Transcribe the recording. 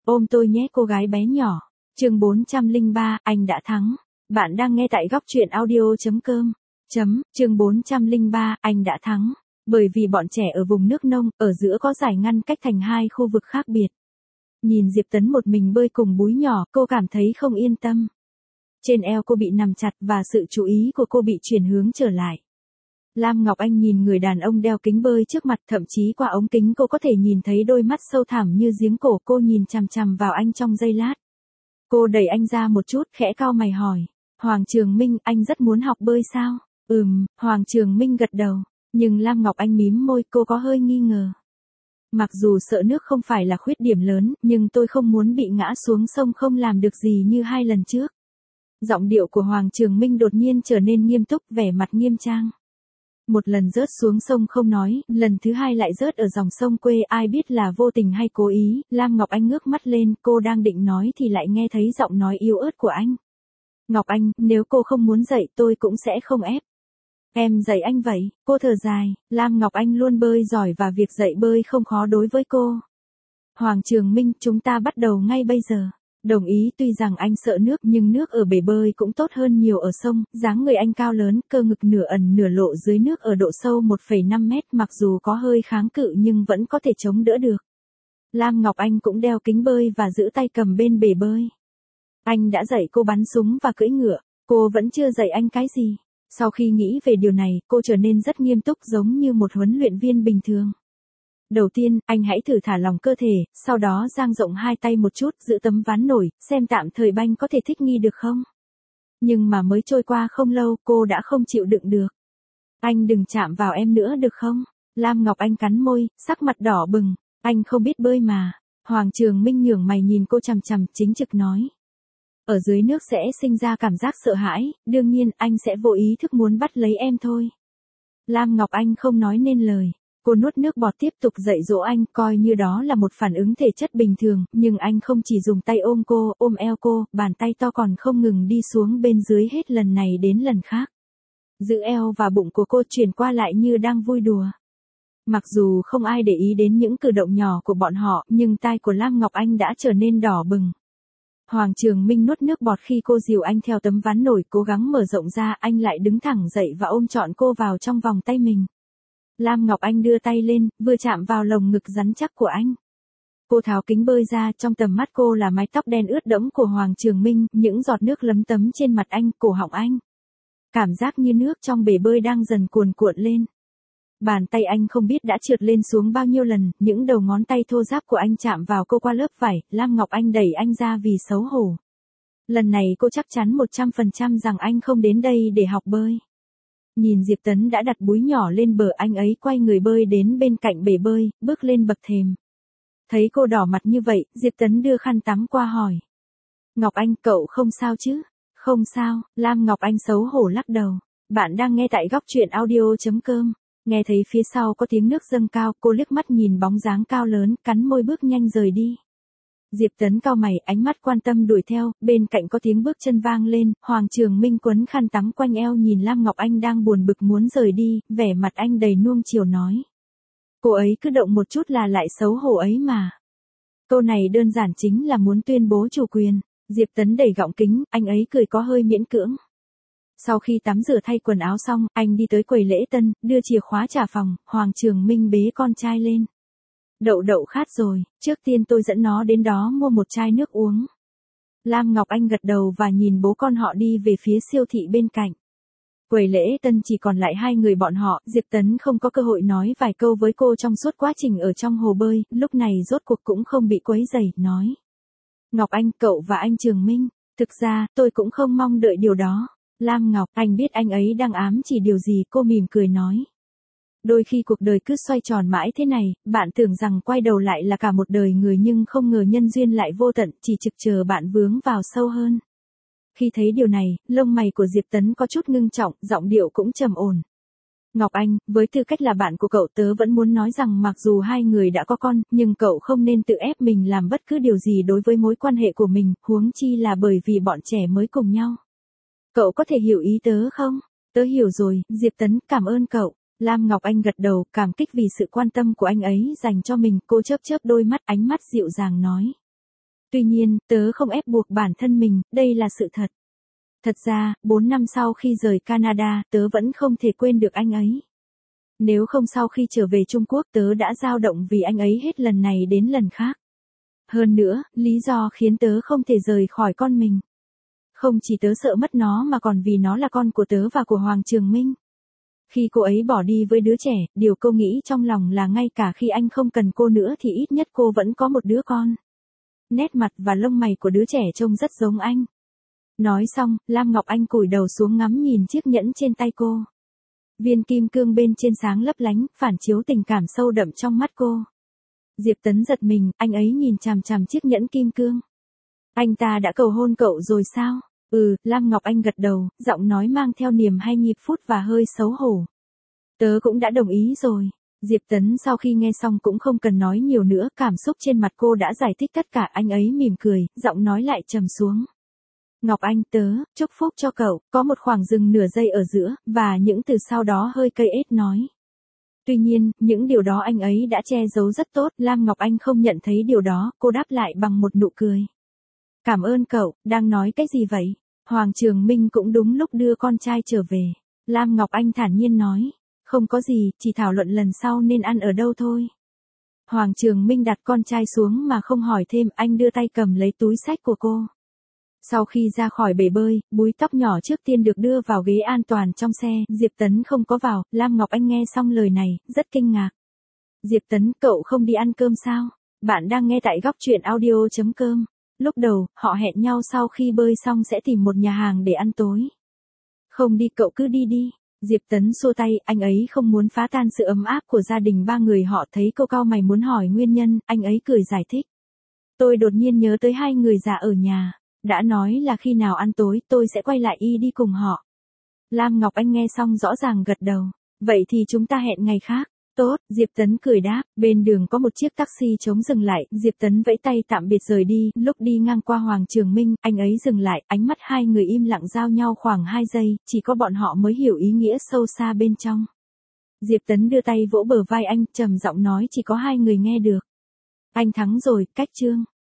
Ôm tôi nhé cô gái bé nhỏ. Chương 403, anh đã thắng. Bạn đang nghe tại góc truyện audio.com. Chương 403, anh đã thắng. Bởi vì bọn trẻ ở vùng nước nông, ở giữa có dải ngăn cách thành hai khu vực khác biệt. Nhìn Diệp Tấn một mình bơi cùng búi nhỏ, cô cảm thấy không yên tâm. Trên eo cô bị nằm chặt và sự chú ý của cô bị chuyển hướng trở lại. Lam Ngọc Anh nhìn người đàn ông đeo kính bơi trước mặt, thậm chí qua ống kính cô có thể nhìn thấy đôi mắt sâu thẳm như giếng cổ. Cô nhìn chằm chằm vào anh trong giây lát. Cô đẩy anh ra một chút, khẽ cau mày hỏi. Hoàng Trường Minh, anh rất muốn học bơi sao? Hoàng Trường Minh gật đầu. Nhưng Lam Ngọc Anh mím môi, cô có hơi nghi ngờ. Mặc dù sợ nước không phải là khuyết điểm lớn, nhưng tôi không muốn bị ngã xuống sông không làm được gì như 2 lần trước. Giọng điệu của Hoàng Trường Minh đột nhiên trở nên nghiêm túc, vẻ mặt nghiêm trang. Một lần rớt xuống sông không nói, lần thứ hai lại rớt ở dòng sông quê, ai biết là vô tình hay cố ý. Lam Ngọc Anh ngước mắt lên, cô đang định nói thì lại nghe thấy giọng nói yếu ớt của anh. Ngọc Anh, nếu cô không muốn dạy tôi cũng sẽ không ép. Em dạy anh vậy, cô thở dài. Lam Ngọc Anh luôn bơi giỏi và việc dạy bơi không khó đối với cô. Hoàng Trường Minh, chúng ta bắt đầu ngay bây giờ. Đồng ý, tuy rằng anh sợ nước nhưng nước ở bể bơi cũng tốt hơn nhiều ở sông. Dáng người anh cao lớn, cơ ngực nửa ẩn nửa lộ dưới nước ở độ sâu 1,5 mét, mặc dù có hơi kháng cự nhưng vẫn có thể chống đỡ được. Lam Ngọc Anh cũng đeo kính bơi và giữ tay cầm bên bể bơi. Anh đã dạy cô bắn súng và cưỡi ngựa, cô vẫn chưa dạy anh cái gì. Sau khi nghĩ về điều này, cô trở nên rất nghiêm túc, giống như một huấn luyện viên bình thường. Đầu tiên, anh hãy thử thả lỏng cơ thể, sau đó dang rộng hai tay một chút, giữ tấm ván nổi, xem tạm thời banh có thể thích nghi được không. Nhưng mà mới trôi qua không lâu, cô đã không chịu đựng được. Anh đừng chạm vào em nữa được không? Lam Ngọc Anh cắn môi, sắc mặt đỏ bừng. Anh không biết bơi mà. Hoàng Trường Minh nhướng mày nhìn cô chằm chằm, chính trực nói. Ở dưới nước sẽ sinh ra cảm giác sợ hãi, đương nhiên anh sẽ vô ý thức muốn bắt lấy em thôi. Lam Ngọc Anh không nói nên lời. Cô nuốt nước bọt tiếp tục dạy dỗ anh, coi như đó là một phản ứng thể chất bình thường, nhưng anh không chỉ dùng tay ôm cô, ôm eo cô, bàn tay to còn không ngừng đi xuống bên dưới hết lần này đến lần khác. Giữ eo và bụng của cô chuyển qua lại như đang vui đùa. Mặc dù không ai để ý đến những cử động nhỏ của bọn họ, nhưng tai của Lam Ngọc Anh đã trở nên đỏ bừng. Hoàng Trường Minh nuốt nước bọt khi cô dìu anh theo tấm ván nổi, cố gắng mở rộng ra, anh lại đứng thẳng dậy và ôm trọn cô vào trong vòng tay mình. Lam Ngọc Anh đưa tay lên, vừa chạm vào lồng ngực rắn chắc của anh. Cô tháo kính bơi ra, trong tầm mắt cô là mái tóc đen ướt đẫm của Hoàng Trường Minh, những giọt nước lấm tấm trên mặt anh, cổ họng anh. Cảm giác như nước trong bể bơi đang dần cuồn cuộn lên. Bàn tay anh không biết đã trượt lên xuống bao nhiêu lần, những đầu ngón tay thô ráp của anh chạm vào cô qua lớp vải. Lam Ngọc Anh đẩy anh ra vì xấu hổ. Lần này cô chắc chắn 100% rằng anh không đến đây để học bơi. Nhìn Diệp Tấn đã đặt búi nhỏ lên bờ, anh ấy quay người bơi đến bên cạnh bể bơi, bước lên bậc thềm. Thấy cô đỏ mặt như vậy, Diệp Tấn đưa khăn tắm qua hỏi. Ngọc Anh, cậu không sao chứ? Không sao, Lam Ngọc Anh xấu hổ lắc đầu. Bạn đang nghe tại góc truyện audio.com. Nghe thấy phía sau có tiếng nước dâng cao, cô liếc mắt nhìn bóng dáng cao lớn, cắn môi bước nhanh rời đi. Diệp Tấn cau mày, ánh mắt quan tâm đuổi theo, bên cạnh có tiếng bước chân vang lên, Hoàng Trường Minh quấn khăn tắm quanh eo nhìn Lam Ngọc Anh đang buồn bực muốn rời đi, vẻ mặt anh đầy nuông chiều nói. Cô ấy cứ động một chút là lại xấu hổ ấy mà. Câu này đơn giản chính là muốn tuyên bố chủ quyền. Diệp Tấn đẩy gọng kính, anh ấy cười có hơi miễn cưỡng. Sau khi tắm rửa thay quần áo xong, anh đi tới quầy lễ tân, đưa chìa khóa trả phòng, Hoàng Trường Minh bế con trai lên. Đậu đậu khát rồi, trước tiên tôi dẫn nó đến đó mua một chai nước uống. Lam Ngọc Anh gật đầu và nhìn bố con họ đi về phía siêu thị bên cạnh. Quầy lễ tân chỉ còn lại 2 người bọn họ, Diệp Tấn không có cơ hội nói vài câu với cô trong suốt quá trình ở trong hồ bơi, lúc này rốt cuộc cũng không bị quấy rầy, nói. Ngọc Anh, cậu và anh Trường Minh, thực ra, tôi cũng không mong đợi điều đó. Lam Ngọc Anh biết anh ấy đang ám chỉ điều gì, cô mỉm cười nói. Đôi khi cuộc đời cứ xoay tròn mãi thế này, bạn tưởng rằng quay đầu lại là cả một đời người nhưng không ngờ nhân duyên lại vô tận, chỉ trực chờ bạn vướng vào sâu hơn. Khi thấy điều này, lông mày của Diệp Tấn có chút ngưng trọng, giọng điệu cũng trầm ổn. Ngọc Anh, với tư cách là bạn của cậu, tớ vẫn muốn nói rằng mặc dù 2 người đã có con, nhưng cậu không nên tự ép mình làm bất cứ điều gì đối với mối quan hệ của mình, huống chi là bởi vì bọn trẻ mới cùng nhau. Cậu có thể hiểu ý tớ không? Tớ hiểu rồi, Diệp Tấn, cảm ơn cậu. Lam Ngọc Anh gật đầu, cảm kích vì sự quan tâm của anh ấy dành cho mình, cô chớp chớp đôi mắt, ánh mắt dịu dàng nói. Tuy nhiên, tớ không ép buộc bản thân mình, đây là sự thật. Thật ra, 4 năm sau khi rời Canada, tớ vẫn không thể quên được anh ấy. Nếu không sau khi trở về Trung Quốc tớ đã dao động vì anh ấy hết lần này đến lần khác. Hơn nữa, lý do khiến tớ không thể rời khỏi con mình. Không chỉ tớ sợ mất nó mà còn vì nó là con của tớ và của Hoàng Trường Minh. Khi cô ấy bỏ đi với đứa trẻ, điều cô nghĩ trong lòng là ngay cả khi anh không cần cô nữa thì ít nhất cô vẫn có một đứa con. Nét mặt và lông mày của đứa trẻ trông rất giống anh. Nói xong, Lam Ngọc Anh cúi đầu xuống ngắm nhìn chiếc nhẫn trên tay cô. Viên kim cương bên trên sáng lấp lánh, phản chiếu tình cảm sâu đậm trong mắt cô. Diệp Tấn giật mình, anh ấy nhìn chằm chằm chiếc nhẫn kim cương. Anh ta đã cầu hôn cậu rồi sao? Lam Ngọc Anh gật đầu, giọng nói mang theo niềm hay nhịp phút và hơi xấu hổ. Tớ cũng đã đồng ý rồi. Diệp Tấn sau khi nghe xong cũng không cần nói nhiều nữa, cảm xúc trên mặt cô đã giải thích tất cả, anh ấy mỉm cười, giọng nói lại trầm xuống. Ngọc Anh, tớ chúc phúc cho cậu, có một khoảng dừng nửa giây ở giữa, và những từ sau đó hơi cay ết nói. Tuy nhiên, những điều đó anh ấy đã che giấu rất tốt, Lam Ngọc Anh không nhận thấy điều đó, cô đáp lại bằng một nụ cười. Cảm ơn cậu, đang nói cái gì vậy? Hoàng Trường Minh cũng đúng lúc đưa con trai trở về. Lam Ngọc Anh thản nhiên nói. Không có gì, chỉ thảo luận lần sau nên ăn ở đâu thôi. Hoàng Trường Minh đặt con trai xuống mà không hỏi thêm, anh đưa tay cầm lấy túi xách của cô. Sau khi ra khỏi bể bơi, búi tóc nhỏ trước tiên được đưa vào ghế an toàn trong xe, Diệp Tấn không có vào, Lam Ngọc Anh nghe xong lời này, rất kinh ngạc. Diệp Tấn, cậu không đi ăn cơm sao? Bạn đang nghe tại góc truyện audio.com. Lúc đầu, họ hẹn nhau sau khi bơi xong sẽ tìm một nhà hàng để ăn tối. Không đi, cậu cứ đi đi. Diệp Tấn xua tay, anh ấy không muốn phá tan sự ấm áp của gia đình ba người họ. Thấy cô cau mày muốn hỏi nguyên nhân, anh ấy cười giải thích. Tôi đột nhiên nhớ tới hai người già ở nhà. Đã nói là khi nào ăn tối tôi sẽ quay lại đi cùng họ. Lam Ngọc Anh nghe xong rõ ràng gật đầu. Vậy thì chúng ta hẹn ngày khác. Tốt, Diệp Tấn cười đáp. Bên đường có một chiếc taxi trống dừng lại, Diệp Tấn vẫy tay tạm biệt rời đi. Lúc đi ngang qua Hoàng Trường Minh, anh ấy dừng lại, ánh mắt hai người im lặng giao nhau khoảng 2 giây, chỉ có bọn họ mới hiểu ý nghĩa sâu xa bên trong. Diệp Tấn đưa tay vỗ bờ vai anh, trầm giọng nói, chỉ có hai người nghe được. Anh thắng rồi, cách chương.